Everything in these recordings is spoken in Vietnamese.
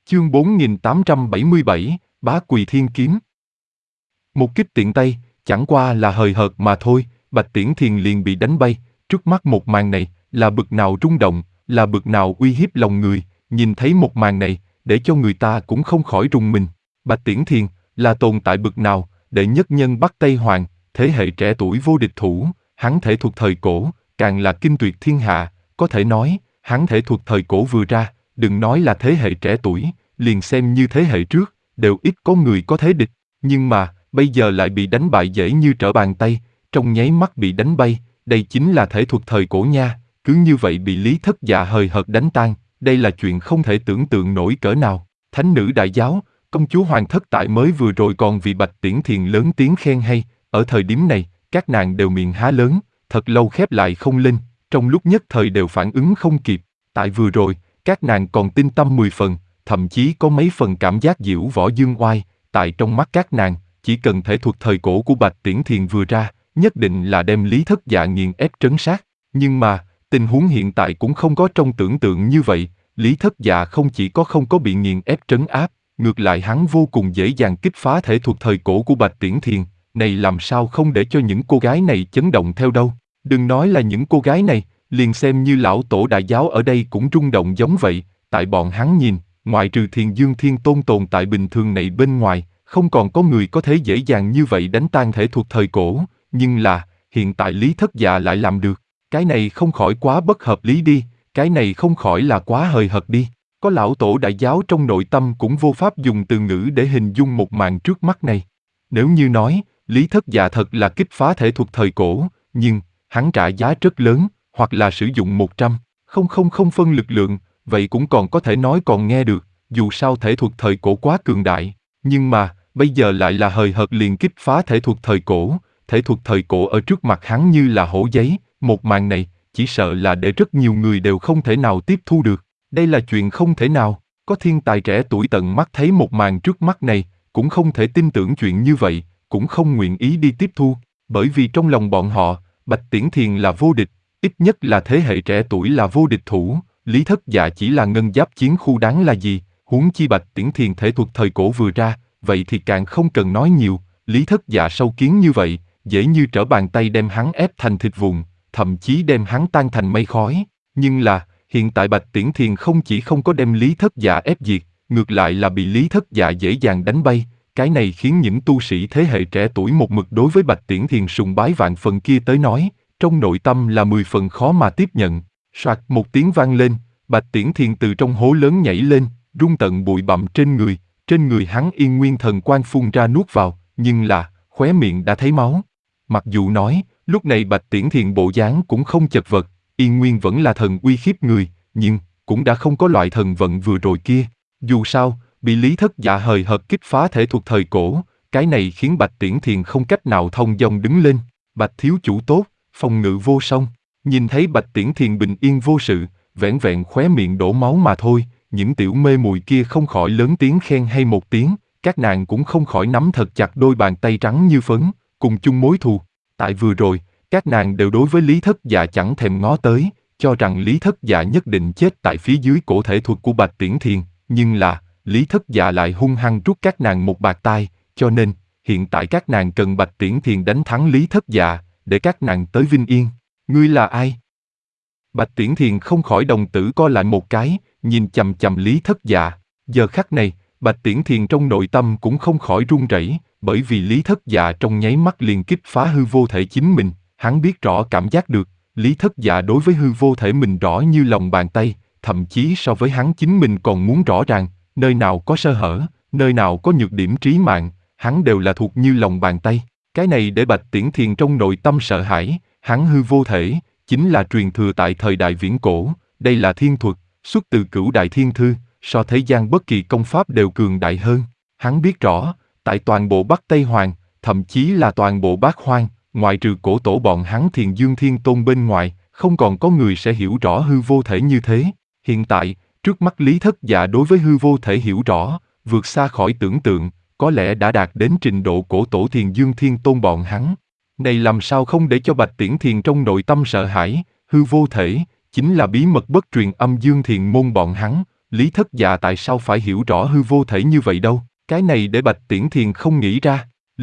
Chương 4877, Bá Quỳ Thiên Kiếm. Một kích tiện tay, chẳng qua là hời hợt mà thôi, Bạch Tiễn Thiền liền bị đánh bay. Trước mắt một màn này, là bực nào rung động, là bực nào uy hiếp lòng người, nhìn thấy một màn này, để cho người ta cũng không khỏi rùng mình. Bạch Tiễn Thiền, là tồn tại bực nào, đệ nhất nhân Bắc Tây Hoàng, thế hệ trẻ tuổi vô địch thủ, hắn thể thuật thời cổ, càng là kinh tuyệt thiên hạ, có thể nói, hắn thể thuật thời cổ vừa ra, đừng nói là thế hệ trẻ tuổi, liền xem như thế hệ trước, đều ít có người có thế địch, nhưng mà, bây giờ lại bị đánh bại dễ như trở bàn tay, trong nháy mắt bị đánh bay, đây chính là thể thuật thời cổ nha, cứ như vậy bị Lý Thất Dạ hời hợt đánh tan, đây là chuyện không thể tưởng tượng nổi cỡ nào. Thánh nữ đại giáo, công chúa Hoàng Thất Tại mới vừa rồi còn vì Bạch Tiễn Thiền lớn tiếng khen hay, ở thời điểm này, các nàng đều miệng há lớn, thật lâu khép lại không lên, trong lúc nhất thời đều phản ứng không kịp, tại vừa rồi, các nàng còn tin tâm 10 phần, thậm chí có mấy phần cảm giác diễu võ dương oai, tại trong mắt các nàng, chỉ cần thể thuật thời cổ của Bạch Tiễn Thiền vừa ra, nhất định là đem Lý Thất Dạ nghiền ép trấn sát. Nhưng mà, tình huống hiện tại cũng không có trong tưởng tượng như vậy, Lý Thất Dạ không chỉ có không có bị nghiền ép trấn áp, ngược lại hắn vô cùng dễ dàng kích phá thể thuật thời cổ của Bạch Tiễn Thiền, này làm sao không để cho những cô gái này chấn động theo đâu. Đừng nói là những cô gái này, liền xem như lão tổ đại giáo ở đây cũng rung động giống vậy, tại bọn hắn nhìn, ngoại trừ Thiền Dương Thiên Tôn tồn tại bình thường này bên ngoài, không còn có người có thể dễ dàng như vậy đánh tan thể thuật thời cổ, nhưng là, hiện tại Lý Thất Dạ lại làm được, cái này không khỏi quá bất hợp lý đi, cái này không khỏi là quá hời hợt đi. Có lão tổ đại giáo trong nội tâm cũng vô pháp dùng từ ngữ để hình dung một màn trước mắt này. Nếu như nói, Lý Thất Dạ thật là kích phá thể thuật thời cổ, nhưng, hắn trả giá rất lớn, hoặc là sử dụng 100,000 phân lực lượng, vậy cũng còn có thể nói còn nghe được, dù sao thể thuật thời cổ quá cường đại, nhưng mà, bây giờ lại là hời hợt liền kích phá thể thuật thời cổ, thể thuật thời cổ ở trước mặt hắn như là hổ giấy, một màn này, chỉ sợ là để rất nhiều người đều không thể nào tiếp thu được. Đây là chuyện không thể nào, có thiên tài trẻ tuổi tận mắt thấy một màn trước mắt này, cũng không thể tin tưởng chuyện như vậy, cũng không nguyện ý đi tiếp thu, bởi vì trong lòng bọn họ, Bạch Tiễn Thiền là vô địch, ít nhất là thế hệ trẻ tuổi là vô địch thủ, Lý Thất Dạ chỉ là ngân giáp chiến khu đáng là gì, huống chi Bạch Tiễn Thiền thể thuật thời cổ vừa ra, vậy thì càng không cần nói nhiều, Lý Thất Dạ sâu kiến như vậy, dễ như trở bàn tay đem hắn ép thành thịt vụn, thậm chí đem hắn tan thành mây khói, nhưng là, hiện tại Bạch Tiễn Thiền không chỉ không có đem Lý Thất Dạ ép diệt, ngược lại là bị Lý Thất Dạ dễ dàng đánh bay, cái này khiến những tu sĩ thế hệ trẻ tuổi một mực đối với Bạch Tiễn Thiền sùng bái vạn phần kia tới nói, trong nội tâm là 10 phần khó mà tiếp nhận. Soạt một tiếng vang lên, Bạch Tiễn Thiền từ trong hố lớn nhảy lên, rung tận bụi bặm trên người hắn Yên Nguyên thần quang phun ra nuốt vào, nhưng là, khóe miệng đã thấy máu. Mặc dù nói, lúc này Bạch Tiễn Thiền bộ dáng cũng không chật vật, Yên Nguyên vẫn là thần uy khiếp người, nhưng, cũng đã không có loại thần vận vừa rồi kia. Dù sao, bị Lý Thất Dạ hời hợt kích phá thể thuật thời cổ, cái này khiến Bạch Tiễn Thiền không cách nào thông dong đứng lên. Bạch thiếu chủ tốt, phòng ngự vô song. Nhìn thấy Bạch Tiễn Thiền bình yên vô sự, vẻn vẹn khóe miệng đổ máu mà thôi, những tiểu mê muội kia không khỏi lớn tiếng khen hay một tiếng, các nàng cũng không khỏi nắm thật chặt đôi bàn tay trắng như phấn, cùng chung mối thù. Tại vừa rồi, các nàng đều đối với Lý Thất Dạ chẳng thèm ngó tới, cho rằng Lý Thất Dạ nhất định chết tại phía dưới cổ thể thuật của Bạch Tiễn Thiền, nhưng là, Lý Thất Dạ lại hung hăng trút các nàng một bạt tai, cho nên, hiện tại các nàng cần Bạch Tiễn Thiền đánh thắng Lý Thất Dạ, để các nàng tới vinh yên. Ngươi là ai? Bạch Tiễn Thiền không khỏi đồng tử co lại một cái, nhìn chằm chằm Lý Thất Dạ. Giờ khắc này, Bạch Tiễn Thiền trong nội tâm cũng không khỏi run rẩy, bởi vì Lý Thất Dạ trong nháy mắt liền kích phá hư vô thể chính mình, hắn biết rõ cảm giác được, Lý Thất Dạ đối với hư vô thể mình rõ như lòng bàn tay, thậm chí so với hắn chính mình còn muốn rõ ràng, nơi nào có sơ hở, nơi nào có nhược điểm trí mạng, hắn đều là thuộc như lòng bàn tay. Cái này để Bạch Tiễn Thiền trong nội tâm sợ hãi, hắn hư vô thể, chính là truyền thừa tại thời đại viễn cổ, đây là thiên thuật, xuất từ Cửu Đại Thiên Thư, so thế gian bất kỳ công pháp đều cường đại hơn. Hắn biết rõ, tại toàn bộ Bắc Tây Hoàng, thậm chí là toàn bộ Bát Hoang, ngoại trừ cổ tổ bọn hắn Thiền Dương Thiên Tôn bên ngoài, không còn có người sẽ hiểu rõ hư vô thể như thế. Hiện tại, trước mắt Lý Thất Dạ đối với hư vô thể hiểu rõ, vượt xa khỏi tưởng tượng, có lẽ đã đạt đến trình độ cổ tổ Thiền Dương Thiên Tôn bọn hắn. Này làm sao không để cho Bạch Tiễn Thiền trong nội tâm sợ hãi, hư vô thể, chính là bí mật bất truyền âm Dương Thiền môn bọn hắn, Lý Thất Dạ tại sao phải hiểu rõ hư vô thể như vậy đâu, cái này để Bạch Tiễn Thiền không nghĩ ra.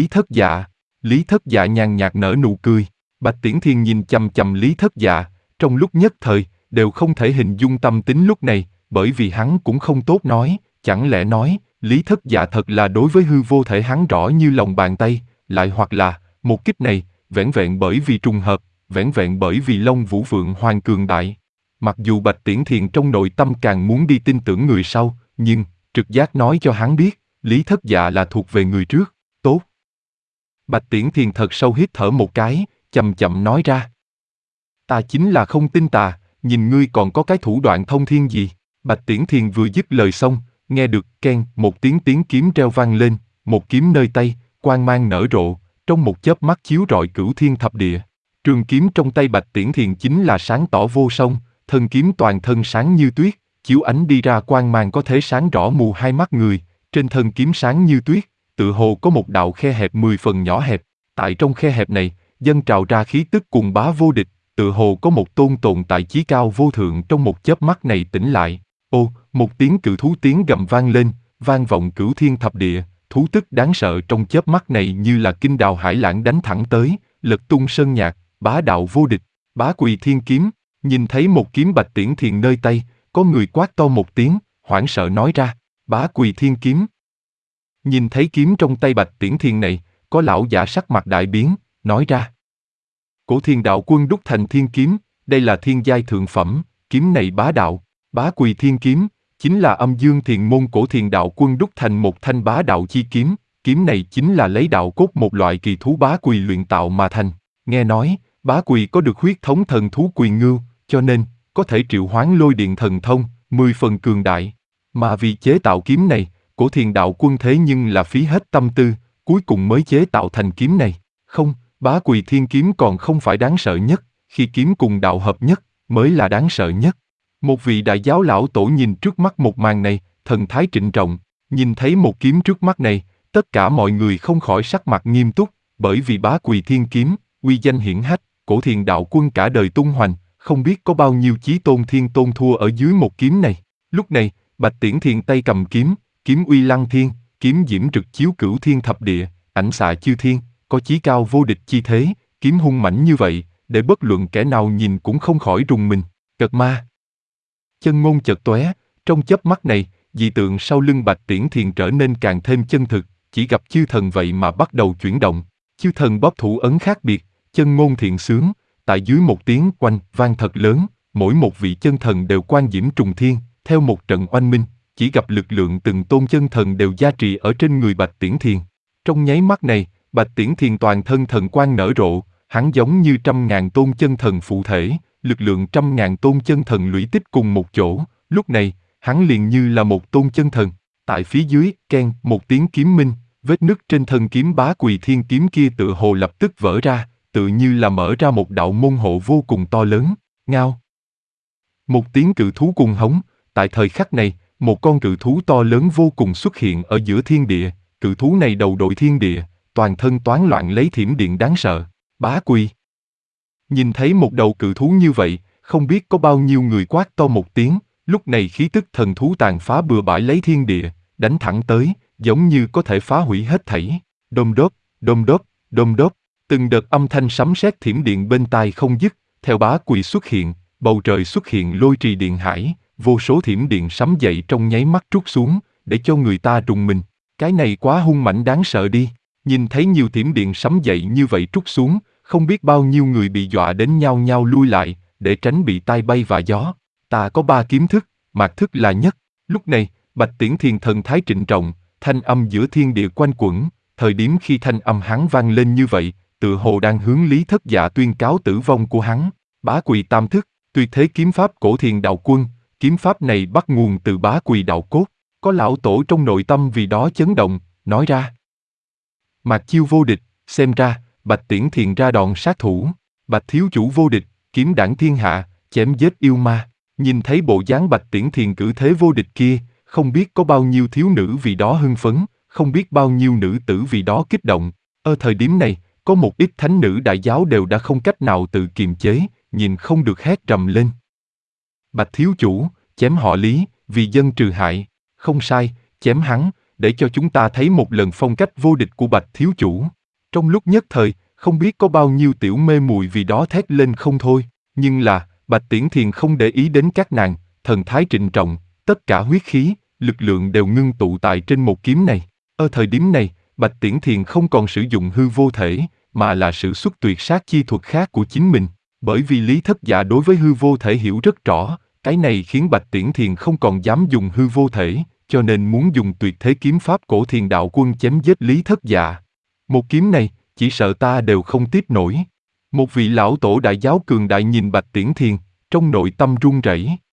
Lý Thất Dạ nhàn nhạt nở nụ cười. Bạch Tiễn Thiền nhìn chằm chằm Lý Thất Dạ, trong lúc nhất thời, đều không thể hình dung tâm tính lúc này, bởi vì hắn cũng không tốt nói, chẳng lẽ nói, Lý Thất Dạ thật là đối với hư vô thể hắn rõ như lòng bàn tay, lại hoặc là, một kích này, vẻn vẹn bởi vì trùng hợp, vẻn vẹn bởi vì Long Vũ Vượng Hoàng cường đại. Mặc dù Bạch Tiễn Thiền trong nội tâm càng muốn đi tin tưởng người sau, nhưng, trực giác nói cho hắn biết, Lý Thất Dạ là thuộc về người trước, tốt. Bạch Tiễn Thiền thật sâu hít thở một cái, chậm chậm nói ra. Ta chính là không tin tà, nhìn ngươi còn có cái thủ đoạn thông thiên gì. Bạch Tiễn Thiền vừa dứt lời xong, nghe được keng một tiếng kiếm reo vang lên, một kiếm nơi tay, quang mang nở rộ, trong một chớp mắt chiếu rọi cửu thiên thập địa. Trường kiếm trong tay Bạch Tiễn Thiền chính là sáng tỏ vô song, thân kiếm toàn thân sáng như tuyết, chiếu ánh đi ra quang mang có thể sáng rõ mù hai mắt người, trên thân kiếm sáng như tuyết, tự hồ có một đạo khe hẹp 10 phần nhỏ hẹp, tại trong khe hẹp này, dâng trào ra khí tức cuồng bá vô địch, tự hồ có một tồn tại chí cao vô thượng trong một chớp mắt này tỉnh lại. Ô, một tiếng cự thú tiếng gầm vang lên, vang vọng cửu thiên thập địa, thú tức đáng sợ trong chớp mắt này như là kinh đào hải lãng đánh thẳng tới, lật tung sơn nhạc, bá đạo vô địch, bá quỳ thiên kiếm. Nhìn thấy một kiếm Bạch Tiễn Thiền nơi tay, có người quát to một tiếng, hoảng sợ nói ra, bá quỳ thiên kiếm. Nhìn thấy kiếm trong tay Bạch Tiễn Thiền này, có lão giả sắc mặt đại biến, nói ra. Cổ Thiên Đạo Quân đúc thành thiên kiếm, đây là thiên giai thượng phẩm, kiếm này bá đạo, bá quỳ thiên kiếm, chính là âm dương thiền môn Cổ Thiên Đạo Quân đúc thành một thanh bá đạo chi kiếm, kiếm này chính là lấy đạo cốt một loại kỳ thú bá quỳ luyện tạo mà thành. Nghe nói, bá quỳ có được huyết thống thần thú quỳ ngưu, cho nên, có thể triệu hoán lôi điện thần thông, 10 phần cường đại. Mà vì chế tạo kiếm này, Cổ Thiên Đạo Quân thế nhưng là phí hết tâm tư, cuối cùng mới chế tạo thành kiếm này. Không, bá quỳ thiên kiếm còn không phải đáng sợ nhất, khi kiếm cùng đạo hợp nhất, mới là đáng sợ nhất. Một vị đại giáo lão tổ nhìn trước mắt một màn này, thần thái trịnh trọng, nhìn thấy một kiếm trước mắt này, tất cả mọi người không khỏi sắc mặt nghiêm túc, bởi vì bá quỳ thiên kiếm, uy danh hiển hách, Cổ Thiên Đạo Quân cả đời tung hoành, không biết có bao nhiêu chí tôn thiên tôn thua ở dưới một kiếm này. Lúc này, Bạch Tiễn Thiền tay cầm kiếm, kiếm uy lăng thiên, kiếm diễm rực chiếu cửu thiên thập địa, ảnh xạ chư thiên, có chí cao vô địch chi thế, kiếm hung mãnh như vậy, để bất luận kẻ nào nhìn cũng không khỏi rùng mình. Cật ma. Chân ngôn chợt tóe, trong chớp mắt này, dị tượng sau lưng Bạch Tiễn Thiền trở nên càng thêm chân thực, chỉ gặp chư thần vậy mà bắt đầu chuyển động. Chư thần bóp thủ ấn khác biệt, chân ngôn thiện sướng, tại dưới một tiếng oanh vang thật lớn, mỗi một vị chân thần đều quan diễm trùng thiên, theo một trận oanh minh, chỉ gặp lực lượng từng tôn chân thần đều gia trì ở trên người Bạch Tiễn Thiền. Trong nháy mắt này, Bạch Tiễn Thiền toàn thân thần quang nở rộ, hắn giống như 100.000 tôn chân thần phụ thể, lực lượng 100.000 tôn chân thần lũy tích cùng một chỗ, lúc này, hắn liền như là một tôn chân thần. Tại phía dưới, keng, một tiếng kiếm minh, vết nứt trên thân kiếm bá quỳ thiên kiếm kia tựa hồ lập tức vỡ ra, tự như là mở ra một đạo môn hộ vô cùng to lớn, ngao. Một tiếng cự thú cuồng hống, tại thời khắc này, một con cự thú to lớn vô cùng xuất hiện ở giữa thiên địa, cự thú này đầu đội thiên địa, toàn thân toán loạn lấy thiểm điện đáng sợ, bá quỳ. Nhìn thấy một đầu cự thú như vậy, không biết có bao nhiêu người quát to một tiếng, lúc này khí tức thần thú tàn phá bừa bãi lấy thiên địa, đánh thẳng tới, giống như có thể phá hủy hết thảy. Đôm đốp, đôm đốp, đôm đốp, từng đợt âm thanh sấm sét thiểm điện bên tai không dứt, theo bá quỳ xuất hiện, bầu trời xuất hiện lôi trì điện hải, vô số thiểm điện sấm dậy trong nháy mắt trút xuống, để cho người ta rùng mình. Cái này quá hung mãnh đáng sợ đi. Nhìn thấy nhiều thiểm điện sấm dậy như vậy trút xuống, không biết bao nhiêu người bị dọa đến nhao nhao lui lại, để tránh bị tai bay và gió. Ta có 3 kiếm thức, mạt thức là nhất. Lúc này, Bạch Tiễn Thiền thần thái trịnh trọng, thanh âm giữa thiên địa quanh quẩn, thời điểm khi thanh âm hắn vang lên như vậy, tựa hồ đang hướng Lý Thất Dạ tuyên cáo tử vong của hắn. Bá quỳ tam thức, tuyệt thế kiếm pháp Cổ Thiên Đạo Quân, kiếm pháp này bắt nguồn từ bá quỳ đạo cốt. Có lão tổ trong nội tâm vì đó chấn động, nói ra. Mạc chiêu vô địch, xem ra, Bạch Tiễn Thiền ra đòn sát thủ. Bạch thiếu chủ vô địch, kiếm đảng thiên hạ, chém giết yêu ma. Nhìn thấy bộ dáng Bạch Tiễn Thiền cử thế vô địch kia, không biết có bao nhiêu thiếu nữ vì đó hưng phấn, không biết bao nhiêu nữ tử vì đó kích động. Ở thời điểm này, có một ít thánh nữ đại giáo đều đã không cách nào tự kiềm chế, nhìn không được hét rầm lên. Bạch thiếu chủ, chém họ Lý, vì dân trừ hại. Không sai, chém hắn, để cho chúng ta thấy một lần phong cách vô địch của Bạch thiếu chủ. Trong lúc nhất thời, không biết có bao nhiêu tiểu mê muội vì đó thét lên không thôi, nhưng là, Bạch Tiễn Thiền không để ý đến các nàng, thần thái trịnh trọng, tất cả huyết khí, lực lượng đều ngưng tụ tại trên một kiếm này. Ở thời điểm này, Bạch Tiễn Thiền không còn sử dụng hư vô thể, mà là sử xuất tuyệt sát chi thuật khác của chính mình. Bởi vì Lý Thất Dạ đối với hư vô thể hiểu rất rõ, cái này khiến Bạch Tiễn Thiền không còn dám dùng hư vô thể, cho nên muốn dùng tuyệt thế kiếm pháp cổ Thiền đạo quân chém giết Lý Thất Dạ. Một kiếm này, chỉ sợ ta đều không tiếp nổi. Một vị lão tổ đại giáo cường đại nhìn Bạch Tiễn Thiền, trong nội tâm run rẩy.